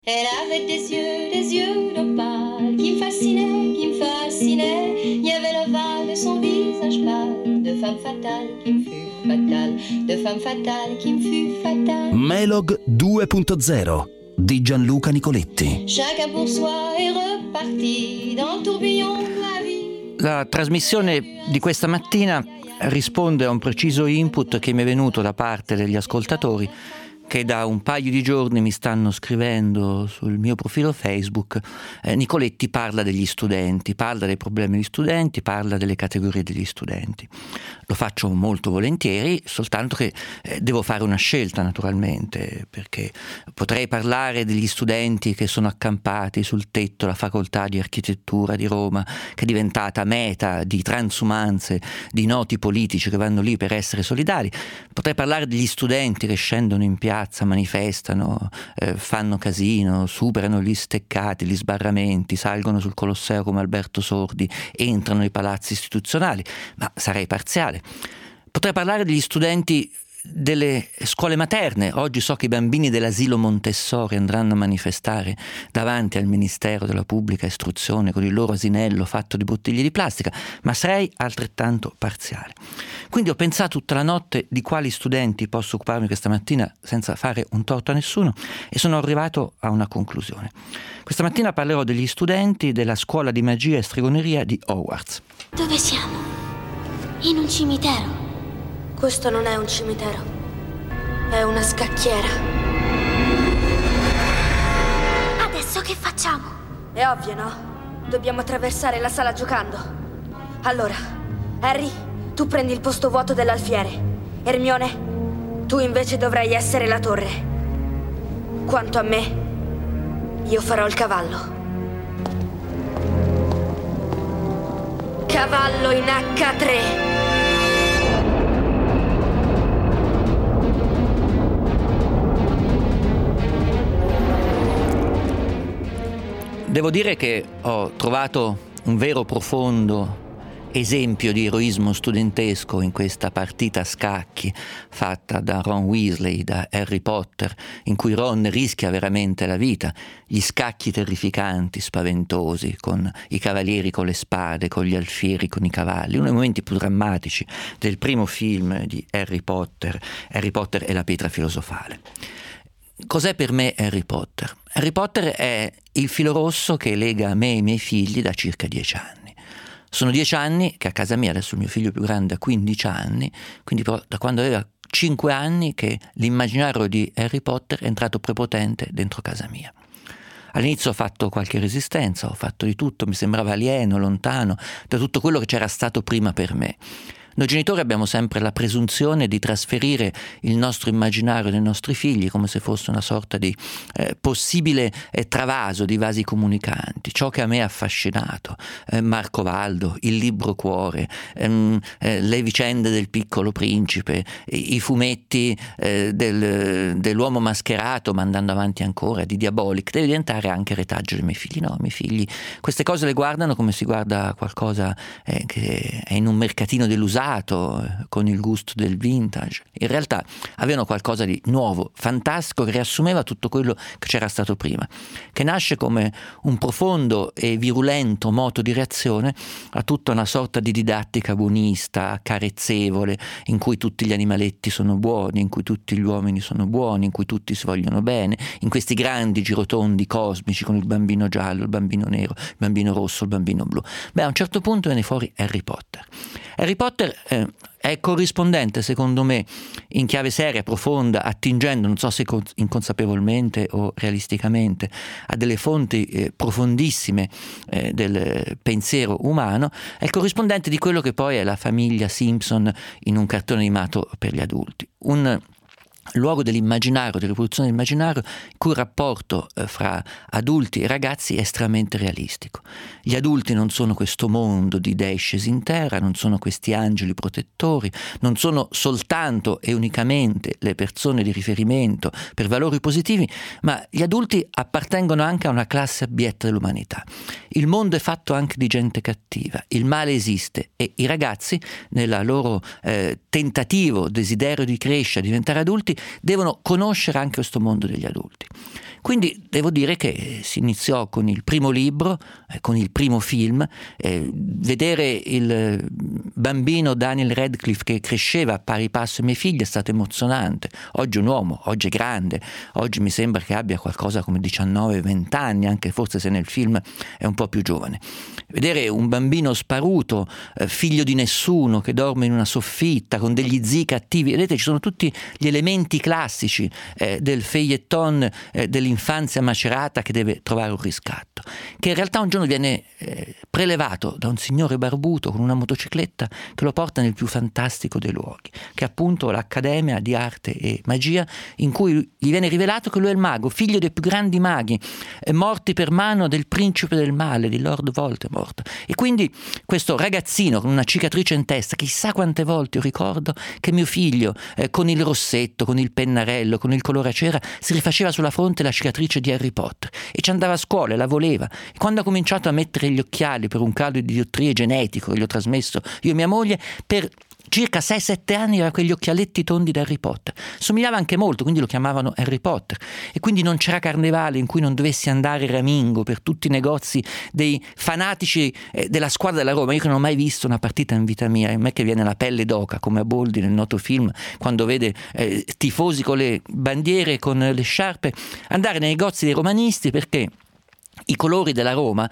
Elle avait des yeux d'opale qui me fascinaient. Il y avait l'ovale de son visage pâle, de femme fatale qui me fut fatale, de femme fatale qui me fut fatale. Melog 2.0 di Gianluca Nicoletti. Chacun pour soi est reparti dans le tourbillon de la vie. La trasmissione di questa mattina risponde a un preciso input che mi è venuto da parte degli ascoltatori che da un paio di giorni mi stanno scrivendo sul mio profilo Facebook. Nicoletti parla degli studenti, parla dei problemi degli studenti, parla delle categorie degli studenti. Lo faccio molto volentieri, soltanto che devo fare una scelta naturalmente, perché potrei parlare degli studenti che sono accampati sul tetto della facoltà di architettura di Roma, che è diventata meta di transumanze di noti politici che vanno lì per essere solidari. Potrei parlare degli studenti che scendono in piazza, manifestano, fanno casino, superano gli steccati, gli sbarramenti, salgono sul Colosseo come Alberto Sordi, entrano nei palazzi istituzionali, ma sarei parziale. Potrei parlare degli studenti delle scuole materne. Oggi so che i bambini dell'asilo Montessori andranno a manifestare davanti al Ministero della Pubblica Istruzione con il loro asinello fatto di bottiglie di plastica, ma sarei altrettanto parziale. Quindi ho pensato tutta la notte di quali studenti posso occuparmi questa mattina senza fare un torto a nessuno e sono arrivato a una conclusione. Questa mattina parlerò degli studenti della scuola di magia e stregoneria di Hogwarts. Dove siamo? In un cimitero. Questo non è un cimitero, è una scacchiera. Adesso che facciamo? È ovvio, no? Dobbiamo attraversare la sala giocando. Allora, Harry, tu prendi il posto vuoto dell'alfiere. Hermione, tu invece dovrai essere la torre. Quanto a me, io farò il cavallo. Cavallo in H3. Devo dire che ho trovato un vero profondo esempio di eroismo studentesco in questa partita a scacchi fatta da Ron Weasley, da Harry Potter, in cui Ron rischia veramente la vita, gli scacchi terrificanti, spaventosi, con i cavalieri con le spade, con gli alfieri con i cavalli, uno dei momenti più drammatici del primo film di Harry Potter e la pietra filosofale. Cos'è per me Harry Potter? Harry Potter è il filo rosso che lega me e i miei figli da circa 10 anni. Sono 10 anni che a casa mia, adesso il mio figlio più grande ha 15 anni, quindi da quando aveva 5 anni che l'immaginario di Harry Potter è entrato prepotente dentro casa mia. All'inizio ho fatto qualche resistenza, ho fatto di tutto, mi sembrava alieno, lontano da tutto quello che c'era stato prima per me. Noi genitori abbiamo sempre la presunzione di trasferire il nostro immaginario dei nostri figli come se fosse una sorta di possibile travaso di vasi comunicanti. Ciò che a me ha affascinato, Marco Valdo, il libro cuore, le vicende del Piccolo Principe, i fumetti dell'uomo mascherato, ma andando avanti ancora, di Diabolic, deve diventare anche retaggio dei miei figli. No, i miei figli queste cose le guardano come si guarda qualcosa che è in un mercatino dell'usato, con il gusto del vintage. In realtà avevano qualcosa di nuovo, fantastico, che riassumeva tutto quello che c'era stato prima, che nasce come un profondo e virulento moto di reazione a tutta una sorta di didattica buonista, carezzevole, in cui tutti gli animaletti sono buoni, in cui tutti gli uomini sono buoni, in cui tutti si vogliono bene, in questi grandi girotondi cosmici con il bambino giallo, il bambino nero, il bambino rosso, il bambino blu. Beh, a un certo punto viene fuori Harry Potter. Harry Potter è corrispondente, secondo me, in chiave seria, profonda, attingendo, non so se inconsapevolmente o realisticamente, a delle fonti profondissime del pensiero umano, è il corrispondente di quello che poi è la famiglia Simpson in un cartone animato per gli adulti. Un luogo dell'immaginario, di riproduzione dell'immaginario, in cui il rapporto fra adulti e ragazzi è estremamente realistico. Gli adulti non sono questo mondo di dei scesi in terra, non sono questi angeli protettori, non sono soltanto e unicamente le persone di riferimento per valori positivi, ma gli adulti appartengono anche a una classe abietta dell'umanità. Il mondo è fatto anche di gente cattiva, il male esiste e i ragazzi, nella loro tentativo, desiderio di crescere, diventare adulti, devono conoscere anche questo mondo degli adulti. Quindi devo dire che si iniziò con il primo libro, con il primo film. Vedere il bambino Daniel Radcliffe che cresceva a pari passo ai miei figli è stato emozionante. Oggi è un uomo, oggi è grande, oggi mi sembra che abbia qualcosa come 19-20 anni, anche forse se nel film è un po' più giovane. Vedere un bambino sparuto, figlio di nessuno, che dorme in una soffitta con degli zii cattivi, vedete, ci sono tutti gli elementi classici del feuilleton dell'infanzia macerata che deve trovare un riscatto, che in realtà un giorno viene prelevato da un signore barbuto con una motocicletta che lo porta nel più fantastico dei luoghi, che è appunto l'Accademia di Arte e Magia, in cui gli viene rivelato che lui è il mago, figlio dei più grandi maghi, morti per mano del principe del male, di Lord Voldemort. E quindi questo ragazzino con una cicatrice in testa, chissà quante volte io ricordo che mio figlio con il rossetto, con il pennarello, con il colore a cera si rifaceva sulla fronte la cicatrice di Harry Potter e ci andava a scuola e la voleva. E quando ha cominciato a mettere gli occhiali per un calo di diottrie genetico che gli ho trasmesso io e mia moglie, per circa 6-7 anni aveva quegli occhialetti tondi da Harry Potter. Somigliava anche molto, quindi lo chiamavano Harry Potter. E quindi non c'era carnevale in cui non dovessi andare ramingo per tutti i negozi dei fanatici della squadra della Roma. Io che non ho mai visto una partita in vita mia, a me che viene la pelle d'oca, come a Boldi nel noto film, quando vede tifosi con le bandiere, con le sciarpe, andare nei negozi dei romanisti, perché i colori della Roma,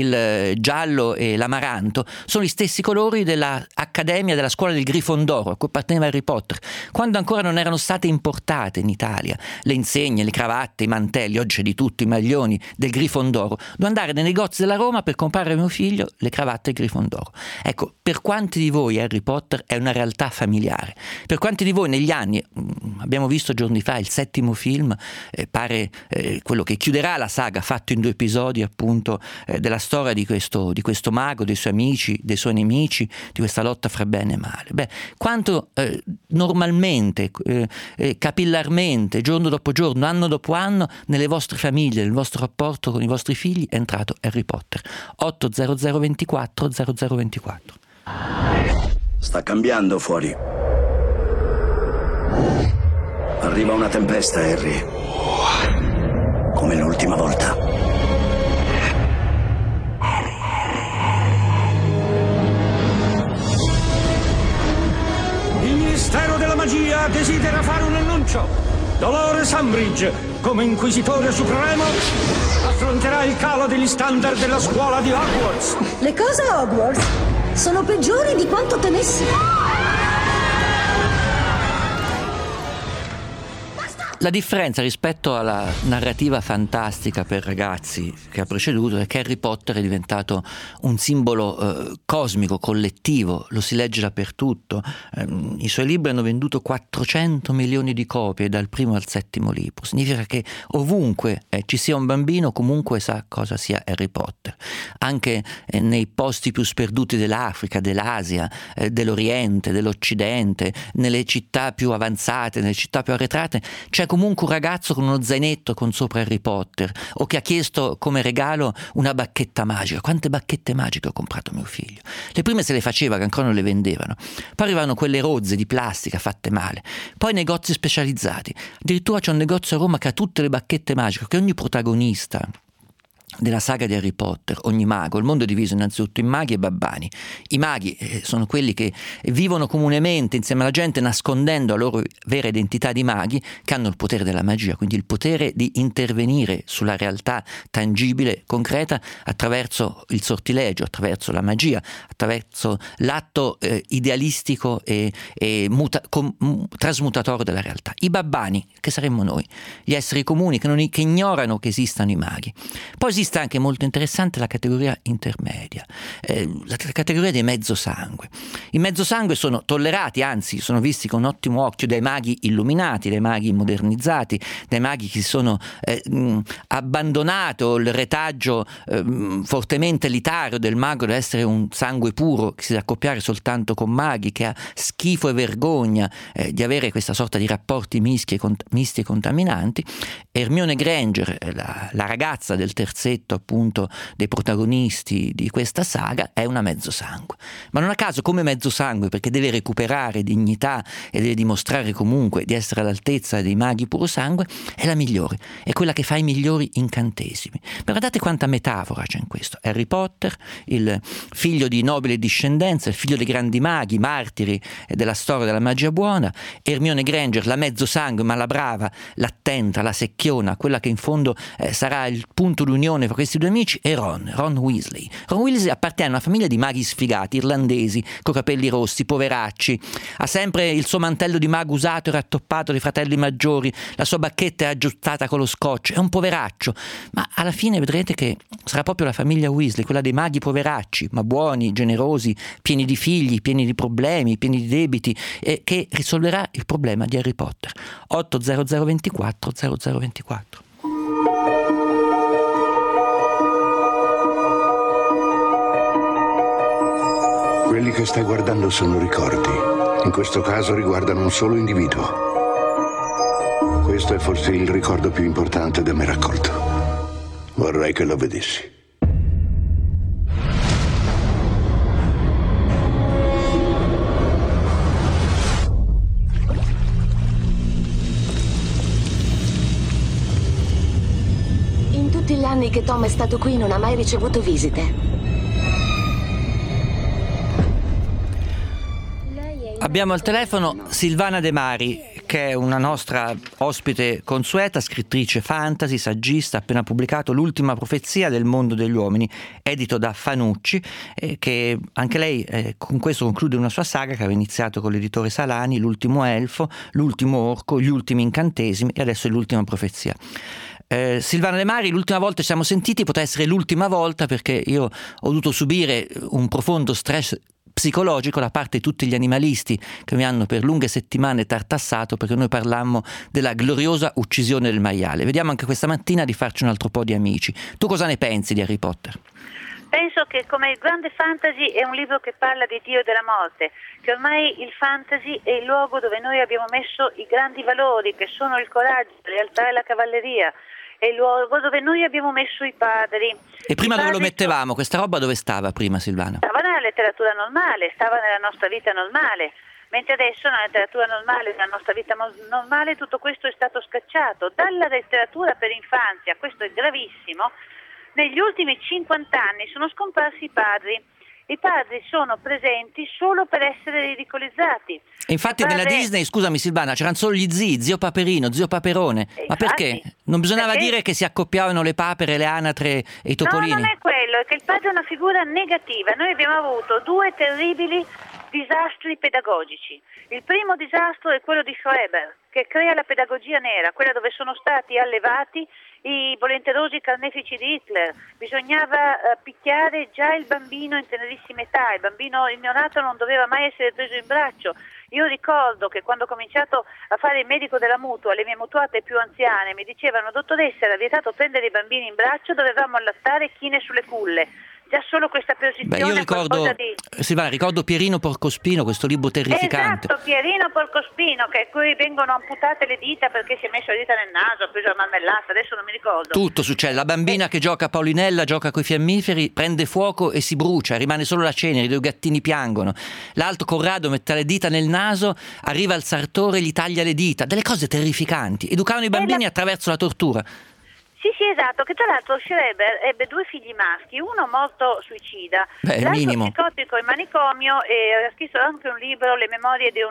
il giallo e l'amaranto, sono gli stessi colori dell'Accademia della scuola del Grifondoro a cui apparteneva Harry Potter, quando ancora non erano state importate in Italia le insegne, le cravatte, i mantelli, oggi c'è di tutto, i maglioni del Grifondoro. Devo andare nei negozi della Roma per comprare a mio figlio le cravatte Grifondoro. Ecco, per quanti di voi Harry Potter è una realtà familiare? Per quanti di voi negli anni, abbiamo visto giorni fa il 7° film, pare quello che chiuderà la saga, fatto in 2 episodi appunto della storia di questo mago, dei suoi amici, dei suoi nemici, di questa lotta fra bene e male. Beh, quanto normalmente, capillarmente, giorno dopo giorno, anno dopo anno, nelle vostre famiglie, nel vostro rapporto con i vostri figli è entrato Harry Potter. 80024 0024. Sta cambiando fuori. Arriva una tempesta, Harry. Come l'ultima volta. Il Ministero della Magia desidera fare un annuncio. Dolores Umbridge, come Inquisitore Supremo, affronterà il calo degli standard della scuola di Hogwarts. Le cose a Hogwarts sono peggiori di quanto temessi. La differenza rispetto alla narrativa fantastica per ragazzi che ha preceduto è che Harry Potter è diventato un simbolo cosmico, collettivo, lo si legge dappertutto. I suoi libri hanno venduto 400 milioni di copie dal primo al 7° libro. Significa che ovunque ci sia un bambino comunque sa cosa sia Harry Potter. Anche nei posti più sperduti dell'Africa, dell'Asia, dell'Oriente, dell'Occidente, nelle città più avanzate, nelle città più arretrate, c'è comunque un ragazzo con uno zainetto con sopra Harry Potter, o che ha chiesto come regalo una bacchetta magica. Quante bacchette magiche ho comprato a mio figlio. Le prime se le faceva, che ancora non le vendevano, poi arrivavano quelle rozze di plastica fatte male, poi negozi specializzati. Addirittura c'è un negozio a Roma che ha tutte le bacchette magiche, che ogni protagonista della saga di Harry Potter, ogni mago, il mondo è diviso innanzitutto in maghi e babbani. I maghi sono quelli che vivono comunemente insieme alla gente, nascondendo la loro vera identità di maghi, che hanno il potere della magia, quindi il potere di intervenire sulla realtà tangibile, concreta, attraverso il sortilegio, attraverso la magia, attraverso l'atto idealistico e trasmutatorio della realtà. I babbani, che saremmo noi, gli esseri comuni che ignorano che esistano i maghi. Poi esiste anche, molto interessante, la categoria intermedia, la categoria dei mezzosangue. I mezzosangue sono tollerati, anzi sono visti con ottimo occhio dai maghi illuminati, dai maghi modernizzati, dai maghi che si sono abbandonato il retaggio fortemente elitario del mago deve essere un sangue puro che si deve accoppiare soltanto con maghi, che ha schifo e vergogna di avere questa sorta di rapporti misti e contaminanti. Hermione Granger, la ragazza del 3° detto appunto dei protagonisti di questa saga, è una mezzosangue. Ma non a caso come mezzosangue, perché deve recuperare dignità e deve dimostrare comunque di essere all'altezza dei maghi puro sangue, è la migliore, è quella che fa i migliori incantesimi. Ma guardate quanta metafora c'è in questo. Harry Potter, il figlio di nobile discendenza, il figlio dei grandi maghi, martiri della storia della magia buona, Hermione Granger, la mezzosangue ma la brava, l'attenta, la secchiona, quella che in fondo sarà il punto d'unione fra questi due amici, e Ron Weasley. Ron Weasley appartiene a una famiglia di maghi sfigati, irlandesi, coi capelli rossi, poveracci, ha sempre il suo mantello di mago usato e rattoppato dei fratelli maggiori, la sua bacchetta è aggiustata con lo scotch, è un poveraccio, ma alla fine vedrete che sarà proprio la famiglia Weasley, quella dei maghi poveracci, ma buoni, generosi, pieni di figli, pieni di problemi, pieni di debiti, che risolverà il problema di Harry Potter. 80024 0024. Quelli che stai guardando sono ricordi. In questo caso riguardano un solo individuo. Questo è forse il ricordo più importante da me raccolto. Vorrei che lo vedessi. In tutti gli anni che Tom è stato qui non ha mai ricevuto visite. Abbiamo al telefono Silvana De Mari, che è una nostra ospite consueta, scrittrice fantasy, saggista, ha appena pubblicato L'ultima profezia del mondo degli uomini, edito da Fanucci, che anche lei con questo conclude una sua saga che aveva iniziato con l'editore Salani, L'ultimo elfo, L'ultimo orco, Gli ultimi incantesimi e adesso è L'ultima profezia. Silvana De Mari, l'ultima volta ci siamo sentiti, poteva essere l'ultima volta perché io ho dovuto subire un profondo stress psicologico da parte di tutti gli animalisti che mi hanno per lunghe settimane tartassato perché noi parlammo della gloriosa uccisione del maiale. Vediamo anche questa mattina di farci un altro po' di amici. Tu cosa ne pensi di Harry Potter? Penso che come il grande fantasy è un libro che parla di Dio e della morte, che ormai il fantasy è il luogo dove noi abbiamo messo i grandi valori che sono il coraggio, la lealtà e la cavalleria, è il luogo dove noi abbiamo messo i padri. E prima dove lo mettevamo? Questa roba dove stava prima, Silvana? Stava nella letteratura normale, stava nella nostra vita normale, mentre adesso nella letteratura normale, nella nostra vita normale, tutto questo è stato scacciato. Dalla letteratura per infanzia, questo è gravissimo, negli ultimi 50 anni sono scomparsi i padri. I padri sono presenti solo per essere ridicolizzati. E infatti nella Disney, scusami Silvana, c'erano solo gli zii, zio Paperino, zio Paperone. Ma perché? Non bisognava dire che si accoppiavano le papere, le anatre e i topolini? No, non è quello, è che il padre è una figura negativa. Noi abbiamo avuto due terribili disastri pedagogici. Il primo disastro è quello di Schreber, che crea la pedagogia nera, quella dove sono stati allevati i volenterosi carnefici di Hitler. Bisognava picchiare già il bambino in tenerissima età, il bambino ignorato non doveva mai essere preso in braccio. Io ricordo che quando ho cominciato a fare il medico della mutua, le mie mutuate più anziane mi dicevano: dottoressa, era vietato prendere i bambini in braccio, dovevamo allattare chine sulle culle. Già solo questa posizione. Io ricordo, Silvana, ricordo Pierino Porcospino, questo libro terrificante. Esatto, Pierino Porcospino, che cui vengono amputate le dita perché si è messo le dita nel naso, ha preso la marmellata, adesso non mi ricordo. Tutto succede, la bambina che gioca a Paulinella, gioca coi fiammiferi, prende fuoco e si brucia, rimane solo la cenere, i due gattini piangono. L'altro Corrado mette le dita nel naso, arriva il sartore e gli taglia le dita, delle cose terrificanti. Educavano i bambini attraverso la tortura. Sì, esatto, che tra l'altro Schreber ebbe due figli maschi, uno molto suicida, l'altro minimo. psicotico in manicomio, e ha scritto anche un libro, Le memorie di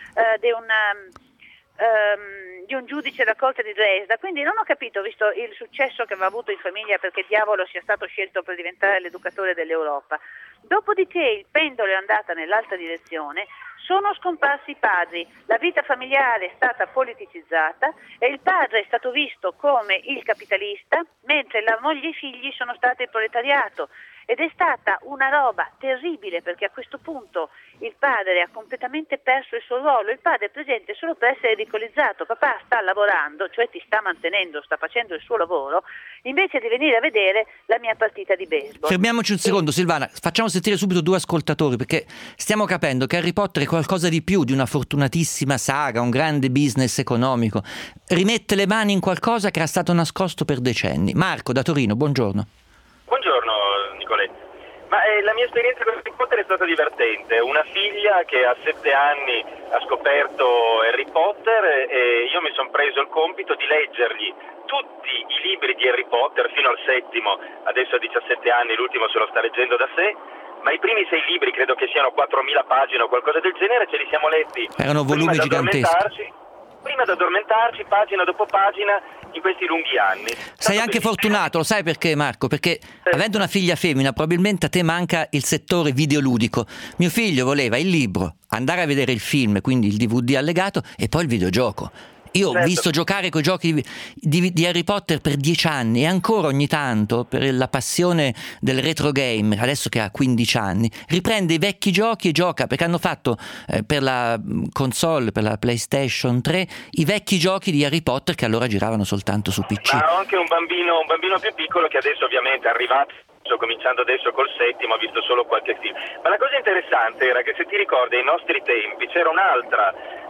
un giudice da corte di Dresda. Quindi non ho capito, visto il successo che aveva avuto in famiglia, perché diavolo sia stato scelto per diventare l'educatore dell'Europa. Dopodiché il pendolo è andata nell'altra direzione, sono scomparsi i padri, la vita familiare è stata politicizzata e il padre è stato visto come il capitalista, mentre la moglie e i figli sono stati il proletariato. ed è stata una roba terribile, perché a questo punto il padre ha completamente perso il suo ruolo, il padre è presente solo per essere ridicolizzato, papà sta lavorando, cioè ti sta mantenendo, sta facendo il suo lavoro, invece di venire a vedere la mia partita di baseball. Fermiamoci un secondo, Silvana, facciamo sentire subito 2 ascoltatori, perché stiamo capendo che Harry Potter è qualcosa di più di una fortunatissima saga, un grande business economico, rimette le mani in qualcosa che era stato nascosto per decenni. Marco da Torino, buongiorno. Buongiorno Nicoletti. Ma la mia esperienza con Harry Potter è stata divertente. Una figlia che a 7 anni ha scoperto Harry Potter e io mi sono preso il compito di leggergli tutti i libri di Harry Potter fino al 7º, adesso a 17 anni, l'ultimo se lo sta leggendo da sé, ma i primi 6 libri credo che siano 4.000 pagine o qualcosa del genere, ce li siamo letti. Erano volumi giganteschi. Prima di addormentarci, pagina dopo pagina, in questi lunghi anni. Sei anche fortunato, lo sai perché, Marco? Perché avendo una figlia femmina probabilmente a te manca il settore videoludico. Mio figlio voleva il libro, andare a vedere il film, quindi il DVD allegato, e poi il videogioco. Io ho visto giocare coi giochi di Harry Potter per 10 anni e ancora ogni tanto, per la passione del retro game, adesso che ha 15 anni, riprende i vecchi giochi e gioca, perché hanno fatto per la console, per la PlayStation 3, i vecchi giochi di Harry Potter che allora giravano soltanto su PC. Ma ho anche un bambino più piccolo che adesso ovviamente è arrivato, sto cominciando adesso col 7º, ho visto solo qualche film. Ma la cosa interessante era che, se ti ricordi, ai nostri tempi c'era un'altra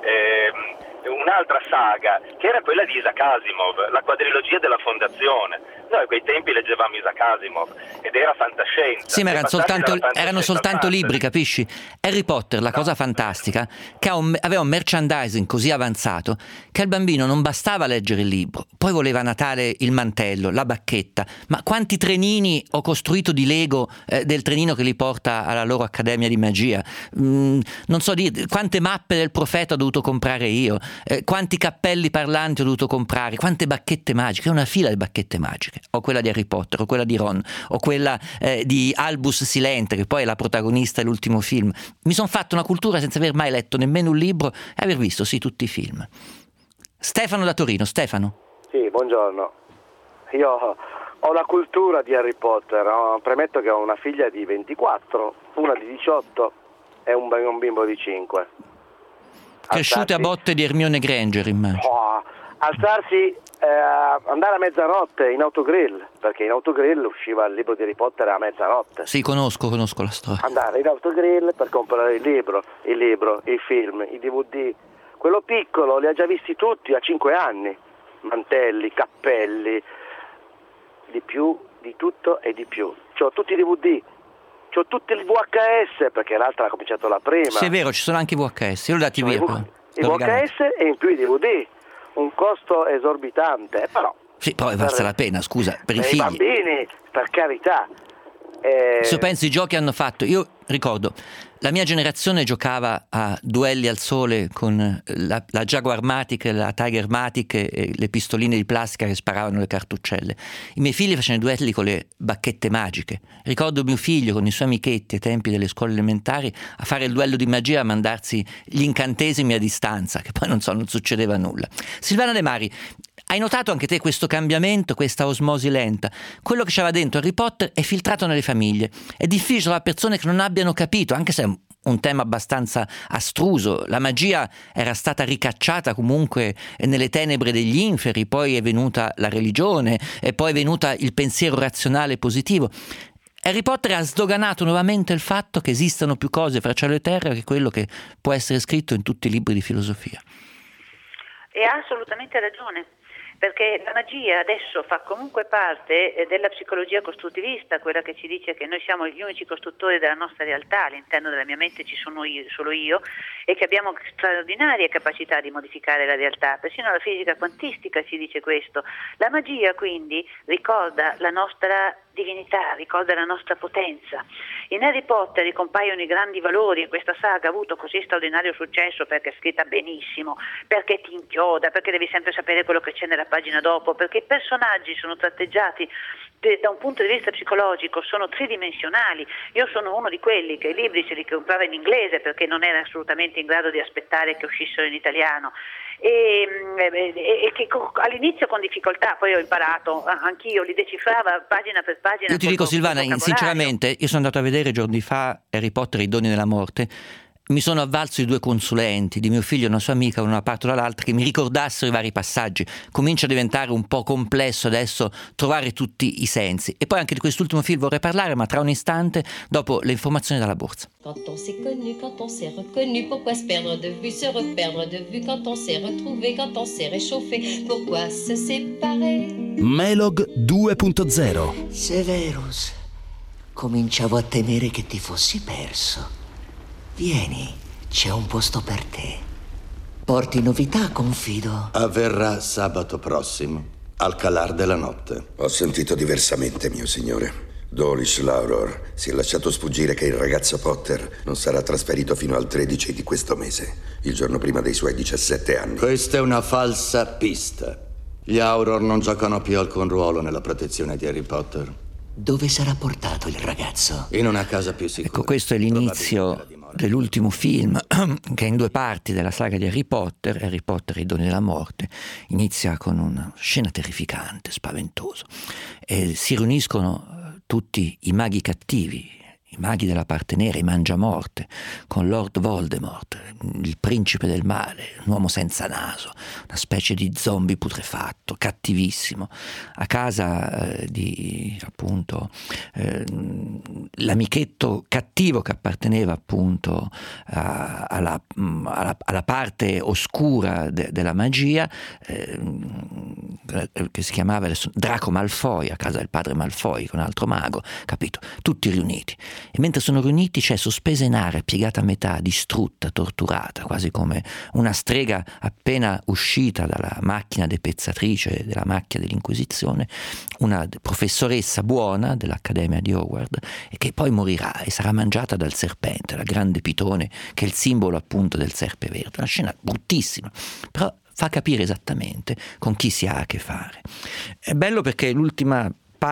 saga che era quella di Isaac Asimov, la quadrilogia della Fondazione. Noi a quei tempi leggevamo Isaac Asimov ed era fantascienza. Sì, ma erano soltanto libri, capisci? Harry Potter, la cosa fantastica, che aveva un merchandising così avanzato che al bambino non bastava leggere il libro, poi voleva a Natale il mantello, la bacchetta. Ma quanti trenini ho costruito di Lego, del trenino che li porta alla loro accademia di magia, non so dire quante mappe del profeta ho dovuto comprare io, quanti cappelli parlanti ho dovuto comprare, quante bacchette magiche, una fila di bacchette magiche, o quella di Harry Potter, o quella di Ron, o quella di Albus Silente, che poi è la protagonista dell'ultimo film. Mi sono fatto una cultura senza aver mai letto nemmeno un libro e aver visto tutti i film. Stefano da Torino. Stefano. Sì, buongiorno. Io ho la cultura di Harry Potter, no? Premetto che ho una figlia di 24, una di 18 e un bimbo di 5. Cresciute a botte di Hermione Granger, immagino. Alzarsi, andare a mezzanotte in autogrill, perché in autogrill usciva il libro di Harry Potter a mezzanotte. Sì, conosco la storia. Andare in autogrill per comprare il libro, i film, i DVD. Quello piccolo li ha già visti tutti a 5 anni. Mantelli, cappelli, di più, di tutto e di più. C'ho tutti i DVD. C'ho tutti il VHS, perché l'altra ha cominciato la prima. Sì, è vero, ci sono anche i VHS, io l'ho dati via. I VHS e in più i DVD, un costo esorbitante, però... Sì, poi valsa la pena, scusa, per i figli. I bambini, per carità. Se pensi i giochi hanno fatto, io ricordo, la mia generazione giocava a duelli al sole con la Jaguar Matic, la Tiger Matic e le pistoline di plastica che sparavano le cartuccelle. I miei figli facevano i duelli con le bacchette magiche. Ricordo mio figlio con i suoi amichetti ai tempi delle scuole elementari a fare il duello di magia, a mandarsi gli incantesimi a distanza, che poi non succedeva nulla. Silvana De Mari, hai notato anche te questo cambiamento, questa osmosi lenta? Quello che c'era dentro Harry Potter è filtrato nelle famiglie. È difficile trovare persone che non abbiano capito, anche se è un tema abbastanza astruso. La magia era stata ricacciata comunque nelle tenebre degli inferi, poi è venuta la religione e poi è venuta il pensiero razionale positivo. Harry Potter ha sdoganato nuovamente il fatto che esistano più cose fra cielo e terra che quello che può essere scritto in tutti i libri di filosofia. E ha assolutamente ragione, perché la magia adesso fa comunque parte della psicologia costruttivista, quella che ci dice che noi siamo gli unici costruttori della nostra realtà, all'interno della mia mente ci sono solo io, e che abbiamo straordinarie capacità di modificare la realtà. Persino la fisica quantistica ci dice questo. La magia quindi ricorda la nostra divinità, ricorda la nostra potenza. In Harry Potter ricompaiono i grandi valori, e questa saga ha avuto così straordinario successo perché è scritta benissimo, perché ti inchioda, perché devi sempre sapere quello che c'è nella pagina dopo, perché i personaggi sono tratteggiati da un punto di vista psicologico, sono tridimensionali. Io sono uno di quelli che i libri se li comprava in inglese perché non era assolutamente in grado di aspettare che uscissero in italiano, e che all'inizio con difficoltà, poi ho imparato anch'io, li decifrava pagina per pagina. Io ti dico, Silvana, sinceramente, io sono andato a vedere giorni fa Harry Potter e i doni della morte. Mi sono avvalso di 2 consulenti, di mio figlio e una sua amica, da una parte o dall'altra, che mi ricordassero i vari passaggi. Comincia a diventare un po' complesso adesso trovare tutti i sensi. E poi anche di quest'ultimo film vorrei parlare, ma tra un istante, dopo le informazioni dalla borsa. Quand on s'est connu, quand on s'est reconnu, pourquoi se perdre de vue, se reperdre de vue, quand on s'est retrouvé, quand on s'est réchauffé, pourquoi se séparer? Melog 2.0. Severus, cominciavo a temere che ti fossi perso. Vieni, c'è un posto per te. Porti novità, confido. Avverrà sabato prossimo, al calar della notte. Ho sentito diversamente, mio signore. Dolish Lauror si è lasciato sfuggire che il ragazzo Potter non sarà trasferito fino al 13 di questo mese, il giorno prima dei suoi 17 anni. Questa è una falsa pista. Gli Auror non giocano più alcun ruolo nella protezione di Harry Potter. Dove sarà portato il ragazzo? In una casa più sicura. Ecco, questo è l'inizio dell'ultimo film, che è in 2 parti della saga di Harry Potter e i doni della morte. Inizia con una scena terrificante, spaventosa, e si riuniscono tutti i maghi cattivi, i maghi della parte nera, i mangiamorte, con Lord Voldemort, il principe del male, un uomo senza naso, una specie di zombie putrefatto, cattivissimo, a casa di appunto l'amichetto cattivo che apparteneva appunto alla parte oscura della magia, che si chiamava Draco Malfoy, a casa del padre Malfoy, con un altro mago, capito? Tutti riuniti. E mentre sono riuniti c'è sospesa in aria, piegata a metà, distrutta, torturata, quasi come una strega appena uscita dalla macchina depezzatrice, della macchia dell'Inquisizione, una professoressa buona dell'Accademia di Hogwarts, e che poi morirà e sarà mangiata dal serpente, la grande pitone, che è il simbolo appunto del serpe verde. Una scena bruttissima, però fa capire esattamente con chi si ha a che fare. È bello perché l'ultimo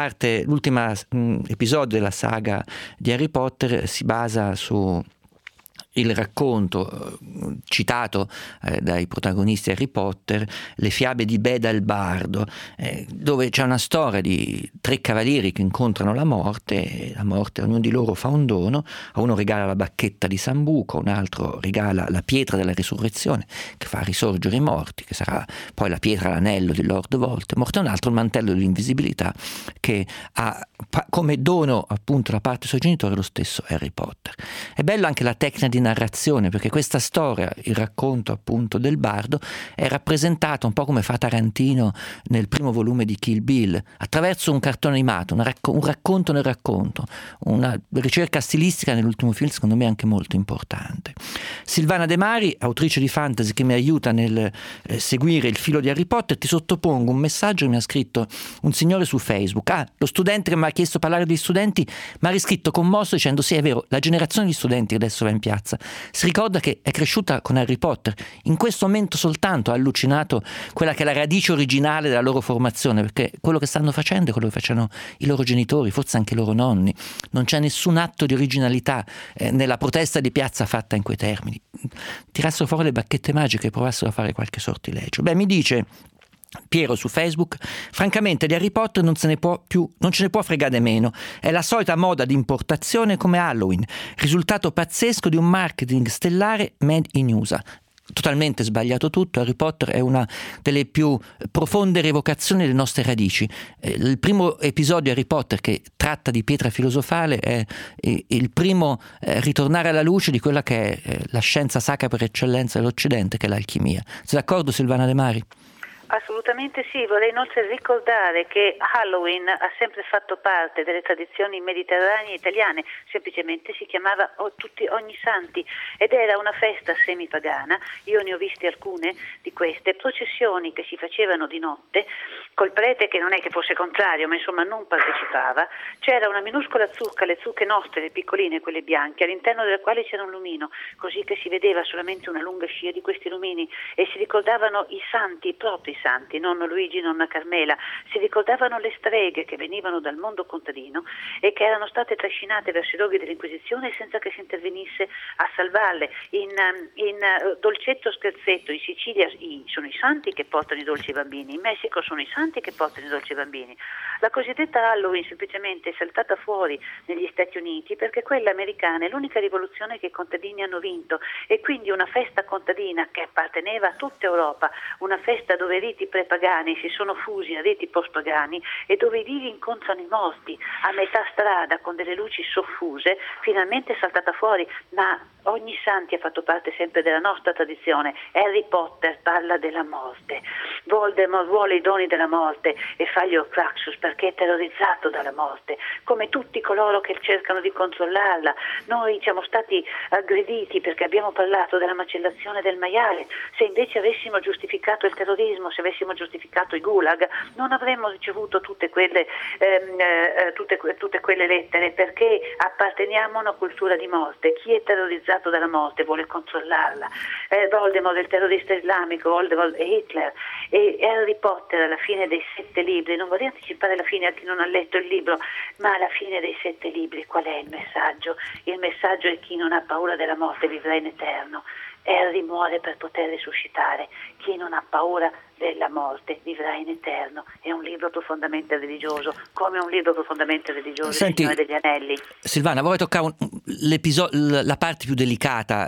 episodio della saga di Harry Potter si basa su il racconto citato dai protagonisti di Harry Potter, Le fiabe di Beda il bardo, dove c'è una storia di 3 cavalieri che incontrano la morte, e la morte, ognuno di loro fa un dono, a uno regala la bacchetta di Sambuco, un altro regala la pietra della risurrezione che fa risorgere i morti, che sarà poi la pietra, l'anello di Lord Voldemort, e un altro il mantello dell'invisibilità che ha come dono appunto da parte dei suoi genitori lo stesso Harry Potter. È bella anche la tecnica di narrazione, perché questa storia, il racconto appunto del bardo, è rappresentata un po' come fa Tarantino nel primo volume di Kill Bill, attraverso un cartone animato, un racconto nel racconto, una ricerca stilistica nell'ultimo film secondo me anche molto importante. Silvana De Mari, autrice di fantasy che mi aiuta nel seguire il filo di Harry Potter, ti sottopongo un messaggio che mi ha scritto un signore su Facebook. Lo studente che mi ha chiesto di parlare degli studenti mi ha riscritto commosso dicendo: sì, è vero, la generazione di studenti che adesso va in piazza si ricorda che è cresciuta con Harry Potter, in questo momento soltanto ha allucinato quella che è la radice originale della loro formazione, perché quello che stanno facendo è quello che facevano i loro genitori, forse anche i loro nonni. Non c'è nessun atto di originalità nella protesta di piazza fatta in quei termini. Tirassero fuori le bacchette magiche e provassero a fare qualche sortilegio. Mi dice Piero su Facebook: francamente di Harry Potter non ce ne può fregare meno, è la solita moda di importazione come Halloween, risultato pazzesco di un marketing stellare made in USA. Totalmente sbagliato tutto. Harry Potter è una delle più profonde rievocazioni delle nostre radici. Il primo episodio Harry Potter che tratta di pietra filosofale è il primo ritornare alla luce di quella che è la scienza sacra per eccellenza dell'Occidente, che è l'alchimia. Sei d'accordo, Silvana De Mari? Assolutamente sì, vorrei inoltre ricordare che Halloween ha sempre fatto parte delle tradizioni mediterranee italiane, semplicemente si chiamava Ogni Santi ed era una festa semipagana. Io ne ho viste alcune di queste processioni che si facevano di notte col prete che non è che fosse contrario, ma insomma non partecipava, c'era una minuscola zucca, le zucche nostre, le piccoline, quelle bianche, all'interno delle quali c'era un lumino, così che si vedeva solamente una lunga scia di questi lumini, e si ricordavano i santi, i propri santi, nonno Luigi, nonna Carmela, si ricordavano le streghe che venivano dal mondo contadino e che erano state trascinate verso i roghi dell'Inquisizione senza che si intervenisse a salvarle. In dolcetto scherzetto, in Sicilia sono i santi che portano i dolci ai bambini, in Messico sono i santi che portano i dolci ai bambini. La cosiddetta Halloween semplicemente è saltata fuori negli Stati Uniti perché quella americana è l'unica rivoluzione che i contadini hanno vinto, e quindi una festa contadina che apparteneva a tutta Europa, una festa dove i riti prepagani si sono fusi a riti postpagani e dove i vivi incontrano i morti a metà strada con delle luci soffuse, finalmente è saltata fuori. Ma ogni santi ha fatto parte sempre della nostra tradizione. Harry Potter parla della morte, Voldemort vuole i doni della morte e fa gli Horcruxes perché è terrorizzato dalla morte, come tutti coloro che cercano di controllarla. Noi siamo stati aggrediti perché abbiamo parlato della macellazione del maiale. Se invece avessimo giustificato il terrorismo, se avessimo giustificato i gulag, non avremmo ricevuto tutte quelle lettere, perché apparteniamo a una cultura di morte. Chi è terrorizzato dalla morte vuole controllarla. Voldemort, il terrorista islamico, Voldemort e Hitler, e Harry Potter alla fine dei 7 libri. Non vorrei anticipare la fine a chi non ha letto il libro, ma alla fine dei 7 libri qual è il messaggio? Il messaggio è: chi non ha paura della morte vivrà in eterno. Harry muore per poter risuscitare. Chi non ha paura della morte vivrà in eterno. È un libro profondamente religioso, come un libro profondamente religioso. Senti, Il Signore degli Anelli. Silvana, vorrei toccare la parte più delicata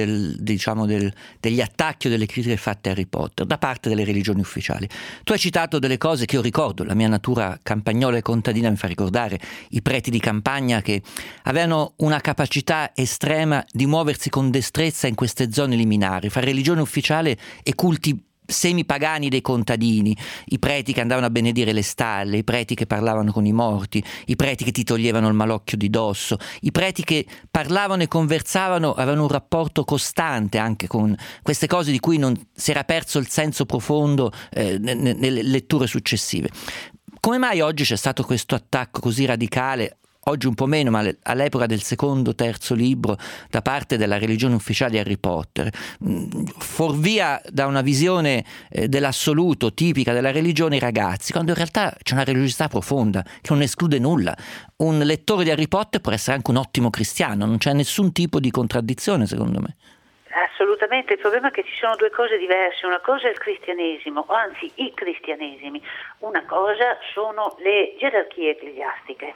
degli attacchi o delle critiche fatte a Harry Potter da parte delle religioni ufficiali. Tu hai citato delle cose che io ricordo, la mia natura campagnola e contadina mi fa ricordare i preti di campagna che avevano una capacità estrema di muoversi con destrezza in queste zone liminari, fra religione ufficiale e culti semipagani dei contadini, i preti che andavano a benedire le stalle, i preti che parlavano con i morti, i preti che ti toglievano il malocchio di dosso, i preti che parlavano e conversavano, avevano un rapporto costante anche con queste cose di cui non si era perso il senso profondo nelle letture successive. Come mai oggi c'è stato questo attacco così radicale? Oggi un po' meno, ma all'epoca del secondo, terzo libro, da parte della religione ufficiale di Harry Potter, fuorvia da una visione dell'assoluto tipica della religione i ragazzi, quando in realtà c'è una religiosità profonda che non esclude nulla. Un lettore di Harry Potter può essere anche un ottimo cristiano, non c'è nessun tipo di contraddizione, secondo me. Assolutamente, il problema è che ci sono due cose diverse. Una cosa è il cristianesimo, o anzi i cristianesimi, una cosa sono le gerarchie ecclesiastiche,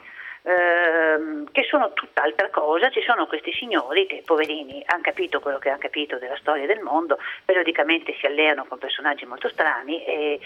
che sono tutt'altra cosa. Ci sono questi signori che, poverini, hanno capito quello che hanno capito della storia del mondo, periodicamente si alleano con personaggi molto strani e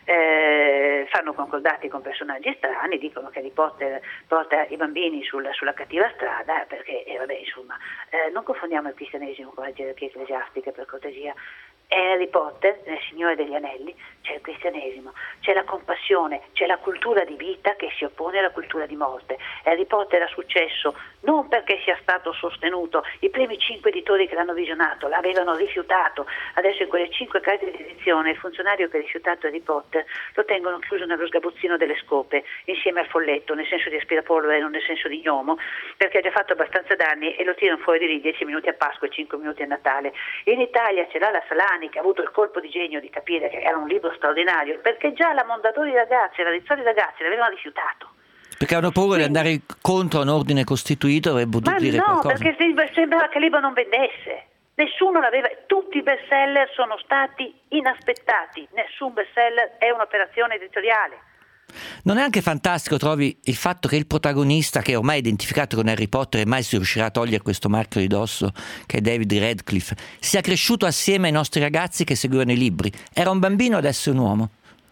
fanno concordati con personaggi strani, dicono che Harry Potter porta i bambini sulla cattiva strada, perché non confondiamo il cristianesimo con le gerarchie ecclesiastiche, per cortesia. Harry Potter, nel Signore degli Anelli, c'è il cristianesimo, c'è la compassione, c'è la cultura di vita che si oppone alla cultura di morte. Harry Potter ha successo non perché sia stato sostenuto, i primi 5 editori che l'hanno visionato l'avevano rifiutato, adesso in quelle 5 case di edizione il funzionario che ha rifiutato Harry Potter lo tengono chiuso nello sgabuzzino delle scope insieme al folletto, nel senso di aspirapolvere, non nel senso di gnomo, perché ha già fatto abbastanza danni e lo tirano fuori di lì 10 minuti a Pasqua e 5 minuti a Natale. In Italia c'è la Salani che ha avuto il colpo di genio di capire che era un libro straordinario, perché già la Mondadori Ragazzi e la Rizzoli Ragazzi l'avevano rifiutato. Perché avevano paura di andare contro un ordine costituito, avrebbe potuto dire qualcosa. Ma no, perché sembrava che il libro non vendesse. Nessuno l'aveva, tutti i bestseller sono stati inaspettati, nessun bestseller è un'operazione editoriale. Non è anche fantastico, trovi, il fatto che il protagonista, che è ormai identificato con Harry Potter e mai si riuscirà a togliere questo marchio di dosso, che è David Radcliffe, sia cresciuto assieme ai nostri ragazzi che seguivano i libri? Era un bambino, adesso è un uomo?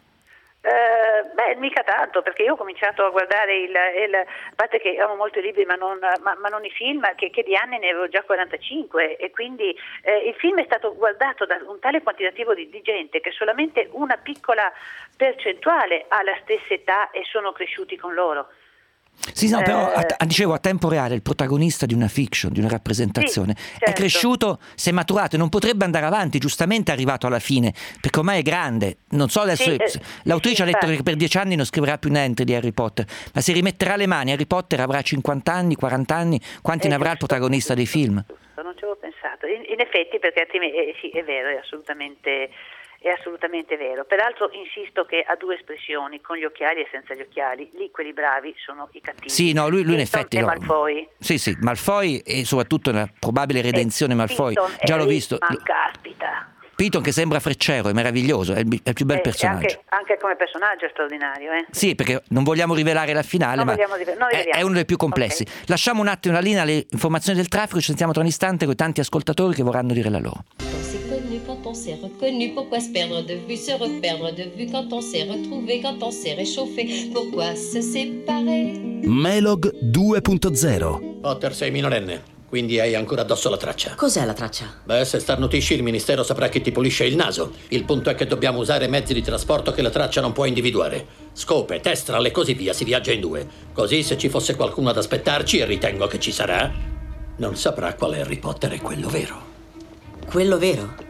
Mica tanto, perché io ho cominciato a guardare a parte che amo molto i libri ma non i film, che di anni ne avevo già 45, e quindi il film è stato guardato da un tale quantitativo di gente che solamente una piccola percentuale ha la stessa età e sono cresciuti con loro. Sì, no, però dicevo, a tempo reale il protagonista di una fiction, di una rappresentazione, sì, certo. È cresciuto, si è maturato e non potrebbe andare avanti, giustamente è arrivato alla fine, perché ormai è grande. Non so adesso, l'autrice ha detto che per 10 anni non scriverà più niente di Harry Potter, ma si rimetterà le mani. Harry Potter avrà 50 anni, 40 anni, quanti ne avrà il protagonista dei film? Non ci avevo pensato, in effetti, perché altrimenti sì, è vero, è assolutamente vero. Peraltro insisto che ha due espressioni, con gli occhiali e senza gli occhiali. Lì quelli bravi sono i cattivi. Sì, no, lui in effetti e Malfoy. Sì, Malfoy, e soprattutto la probabile redenzione Malfoy. Già l'ho visto. Ma caspita. Piton, che sembra freccero, è meraviglioso, è il più bel personaggio. Anche come personaggio è straordinario. Sì, perché non vogliamo rivelare la finale, ma è uno dei più complessi. Okay. Lasciamo un attimo la linea alle informazioni del traffico, ci sentiamo tra un istante con tanti ascoltatori che vorranno dire la loro. Quand on s'est reconnu, pourquoi se perdre de vue, se reperdre de vue, quand on s'est retrouvé, quand on s'est réchauffé, pourquoi se séparer? Melog 2.0. Potter, sei minorenne, quindi hai ancora addosso la traccia. Cos'è la traccia? Beh, se starnutisci il ministero saprà che ti pulisce il naso. Il punto è che dobbiamo usare mezzi di trasporto che la traccia non può individuare. Scope, testral e così via, si viaggia in 2. Così se ci fosse qualcuno ad aspettarci, e ritengo che ci sarà, non saprà quale Harry Potter è quello vero. Quello vero?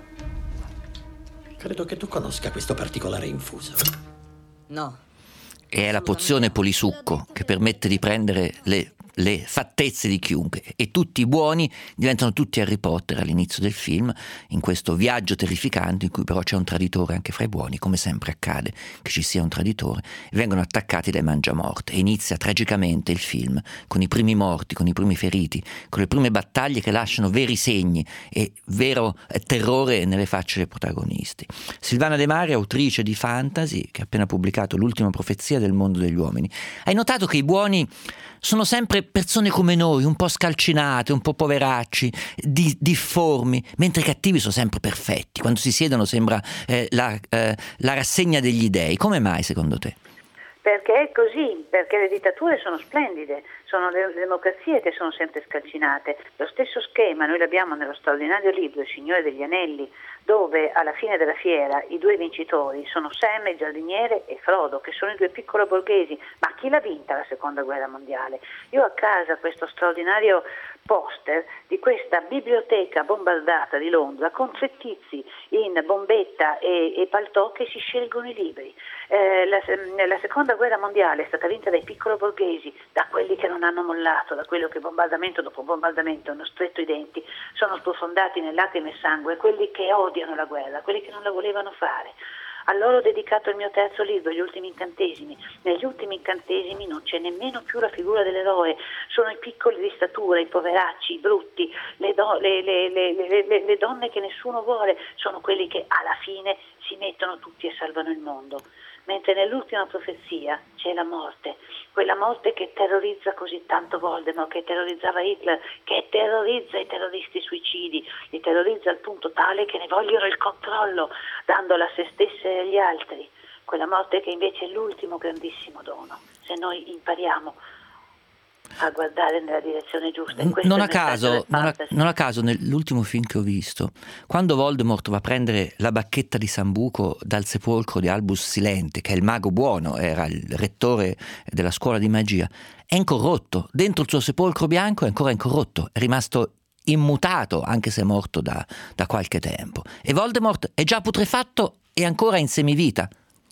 Credo che tu conosca questo particolare infuso. No. È la pozione polisucco che permette di prendere le fattezze di chiunque, e tutti i buoni diventano tutti Harry Potter all'inizio del film, in questo viaggio terrificante in cui però c'è un traditore anche fra i buoni, come sempre accade che ci sia un traditore, e vengono attaccati dai mangiamorte, e inizia tragicamente il film con i primi morti, con i primi feriti, con le prime battaglie che lasciano veri segni e vero terrore nelle facce dei protagonisti. Silvana De Mare, autrice di fantasy, che ha appena pubblicato L'ultima profezia del mondo degli uomini. Hai notato che i buoni sono sempre persone come noi, un po' scalcinate, un po' poveracci, difformi, mentre i cattivi sono sempre perfetti. Quando si siedono sembra la rassegna degli dei. Come mai, secondo te? Perché è così, perché le dittature sono splendide, sono le democrazie che sono sempre scalcinate. Lo stesso schema noi l'abbiamo nello straordinario libro Il Signore degli Anelli, dove alla fine della fiera i due vincitori sono Sam, il giardiniere, e Frodo, che sono i due piccolo borghesi. Ma chi l'ha vinta la seconda guerra mondiale? Io ho a casa questo straordinario poster di questa biblioteca bombardata di Londra con tre tizi in bombetta e paltò che si scelgono i libri. La seconda guerra mondiale è stata vinta dai piccolo borghesi, da quelli che non hanno mollato, da quelli che bombardamento dopo bombardamento hanno stretto i denti, sono sprofondati nel lacrime e sangue, quelli che odiano la guerra, quelli che non la volevano fare. A loro ho dedicato il mio terzo libro, Gli ultimi incantesimi. Negli ultimi incantesimi non c'è nemmeno più la figura dell'eroe, sono i piccoli di statura, i poveracci, i brutti, le donne che nessuno vuole, sono quelli che alla fine si mettono tutti e salvano il mondo. Mentre nell'ultima profezia c'è la morte, quella morte che terrorizza così tanto Voldemort, che terrorizzava Hitler, che terrorizza i terroristi suicidi, li terrorizza al punto tale che ne vogliono il controllo, dandola a se stesse e agli altri. Quella morte che invece è l'ultimo grandissimo dono, se noi impariamo a guardare nella direzione giusta. Non a caso nell'ultimo film che ho visto, quando Voldemort va a prendere la bacchetta di Sambuco dal sepolcro di Albus Silente, che è il mago buono, era il rettore della scuola di magia, è incorrotto, dentro il suo sepolcro bianco è ancora incorrotto, è rimasto immutato anche se è morto da qualche tempo, e Voldemort è già putrefatto e ancora in semivita,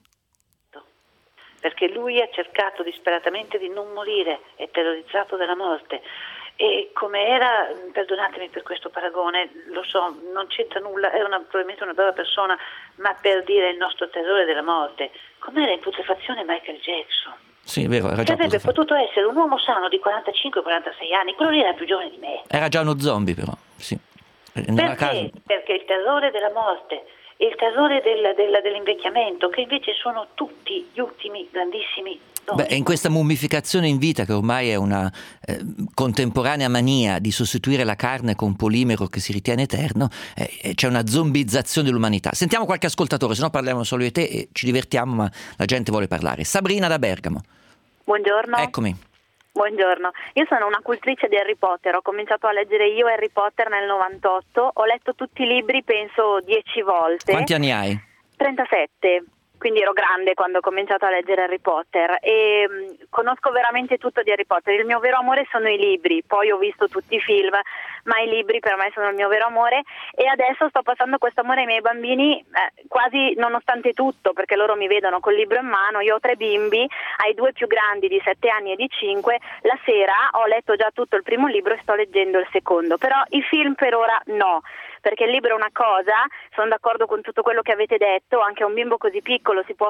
perché lui ha cercato disperatamente di non morire, è terrorizzato dalla morte. E come era, perdonatemi per questo paragone, lo so, non c'entra nulla, è probabilmente una brava persona, ma per dire il nostro terrore della morte, com'era in putrefazione Michael Jackson? Sì, è vero, era già avrebbe potuto essere un uomo sano di 45-46 anni, quello lì era più giovane di me. Era già uno zombie però, sì. Perché? Perché il terrore della morte, il terrore dell'invecchiamento, che invece sono tutti gli ultimi grandissimi doni. Beh, in questa mummificazione in vita, che ormai è una contemporanea mania di sostituire la carne con polimero che si ritiene eterno, c'è una zombizzazione dell'umanità. Sentiamo qualche ascoltatore, se no parliamo solo io e te e ci divertiamo, ma la gente vuole parlare. Sabrina da Bergamo. Buongiorno. Eccomi. Buongiorno, io sono una cultrice di Harry Potter, ho cominciato a leggere io Harry Potter nel 98, ho letto tutti i libri penso 10 volte. Quanti anni hai? 37. quindi ero grande quando ho cominciato a leggere Harry Potter e conosco veramente tutto di Harry Potter. Il mio vero amore sono i libri, poi ho visto tutti i film, ma i libri per me sono il mio vero amore e adesso sto passando questo amore ai miei bambini quasi nonostante tutto, perché loro mi vedono col libro in mano. Io ho 3 bimbi, ai 2 più grandi di 7 anni e di 5, la sera ho letto già tutto il primo libro e sto leggendo il secondo, però i film per ora no, perché il libro è una cosa, sono d'accordo con tutto quello che avete detto, anche a un bimbo così piccolo si può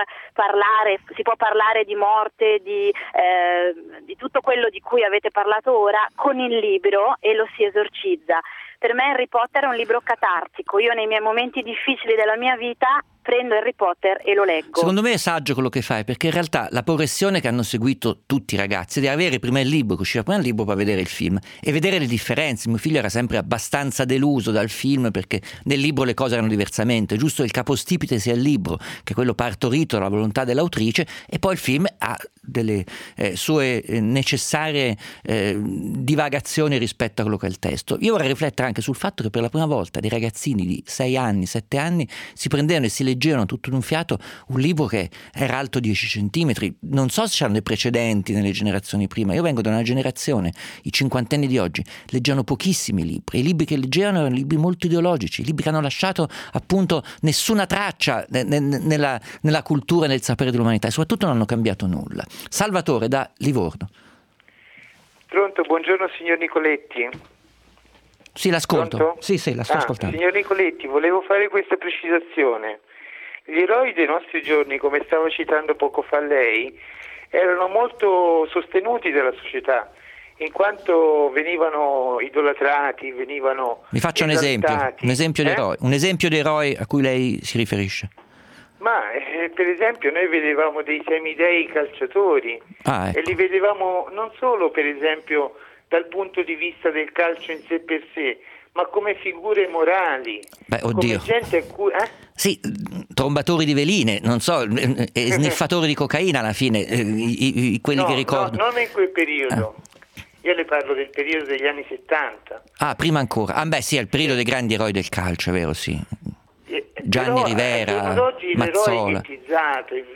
parlare di morte, di tutto quello di cui avete parlato ora con il libro e lo si esorcizza. Per me Harry Potter è un libro catartico, io nei miei momenti difficili della mia vita prendo Harry Potter e lo leggo. Secondo me è saggio quello che fai, perché in realtà la progressione che hanno seguito tutti i ragazzi è di avere prima il libro, che usciva prima il libro, poi vedere il film e vedere le differenze. Mio figlio era sempre abbastanza deluso dal film perché nel libro le cose erano diversamente, giusto il capostipite sia il libro, che è quello partorito dalla volontà dell'autrice, e poi il film ha delle sue necessarie divagazioni rispetto a quello che è il testo. Io vorrei riflettere anche sul fatto che per la prima volta dei ragazzini di 6 anni, 7 anni si prendevano e si leggevano tutto in un fiato un libro che era alto 10 centimetri. Non so se c'erano dei precedenti nelle generazioni prima. Io vengo da una generazione, i cinquantenni di oggi leggevano pochissimi libri. I libri che leggevano erano libri molto ideologici, libri che hanno lasciato appunto nessuna traccia nella cultura e nel sapere dell'umanità, e soprattutto non hanno cambiato nulla. Salvatore da Livorno. Pronto, buongiorno signor Nicoletti. Sì, l'ascolto. Pronto? Sì, la sto ascoltando. Signor Nicoletti, volevo fare questa precisazione. Gli eroi dei nostri giorni, come stava citando poco fa lei, erano molto sostenuti dalla società, in quanto venivano idolatrati, venivano Mi faccia un esempio di eroe a cui lei si riferisce. Ma per esempio noi vedevamo dei semidei calciatori ecco. E li vedevamo non solo per esempio dal punto di vista del calcio in sé per sé, ma come figure morali. Oddio. Come gente a cui... Sì, trombatori di veline, non so, sniffatori di cocaina alla fine, quelli che ricordo. No, non in quel periodo. Io le parlo del periodo degli anni 70. Prima ancora. Sì, è il periodo dei grandi eroi del calcio, è vero, sì. Gianni Rivera, oggi Mazzola. L'eroe è ghettizzato, è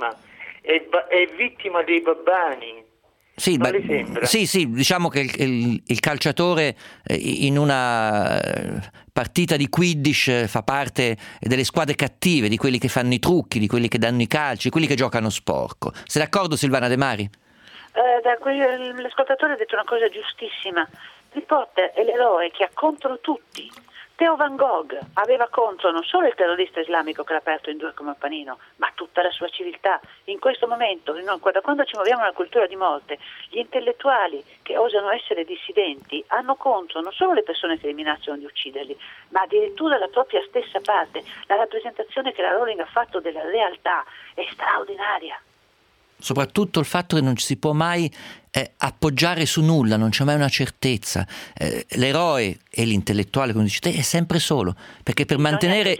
vittima dei babbani. Sì, diciamo che il calciatore in una partita di Quidditch fa parte delle squadre cattive, di quelli che fanno i trucchi, di quelli che danno i calci, di quelli che giocano sporco. Sei d'accordo, Silvana De Mari? L'ascoltatore ha detto una cosa giustissima. Harry Potter è l'eroe che ha contro tutti. Theo Van Gogh aveva contro non solo il terrorista islamico che l'ha aperto in 2 come un panino, ma tutta la sua civiltà. In questo momento, da quando ci muoviamo nella cultura di morte, gli intellettuali che osano essere dissidenti hanno contro non solo le persone che li minacciano di ucciderli, ma addirittura la propria stessa parte. La rappresentazione che la Rowling ha fatto della realtà è straordinaria. Soprattutto il fatto che non ci si può mai appoggiare su nulla, non c'è mai una certezza. L'eroe e l'intellettuale, come dici te, è sempre solo, perché per mantenere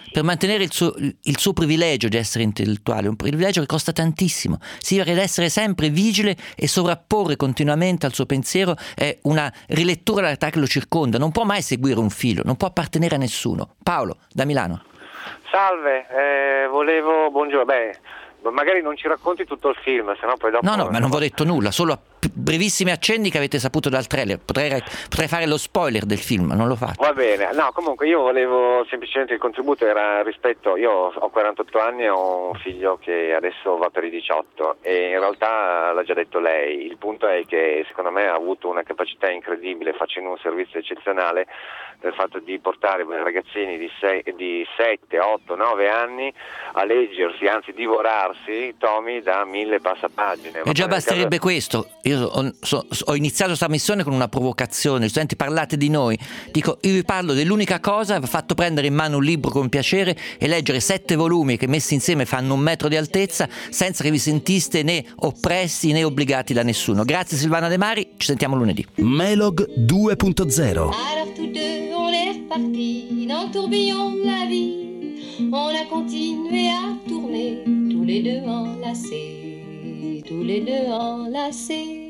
il suo privilegio di essere intellettuale, è un privilegio che costa tantissimo. Si deve essere sempre vigile e sovrapporre continuamente al suo pensiero una rilettura della realtà che lo circonda. Non può mai seguire un filo, non può appartenere a nessuno. Paolo, da Milano. Salve, buongiorno. Magari non ci racconti tutto il film, sennò poi dopo... No, ma non vi ho detto nulla, solo brevissimi accenni che avete saputo dal trailer. Potrei fare lo spoiler del film, ma non lo faccio. Va bene, no, comunque io volevo semplicemente, il contributo era rispetto, io ho 48 anni e ho un figlio che adesso va per i 18 e in realtà l'ha già detto lei, il punto è che secondo me ha avuto una capacità incredibile facendo un servizio eccezionale del fatto di portare ragazzini di 7, 8, 9 anni a leggersi, anzi divorarsi tomi da 1000 passapagine. E già basterebbe questo. Io ho iniziato questa missione con una provocazione. Studenti, parlate di noi. Dico, io vi parlo dell'unica cosa che vi ha fatto prendere in mano un libro con piacere e leggere 7 volumi che messi insieme fanno 1 metro di altezza senza che vi sentiste né oppressi né obbligati da nessuno. Grazie Silvana De Mari, ci sentiamo lunedì. Melog 2.0. Alors tous deux, on est repartis dans le tourbillon de la vie. On a continué à tourner, tous les deux enlacés, tous les deux enlacés.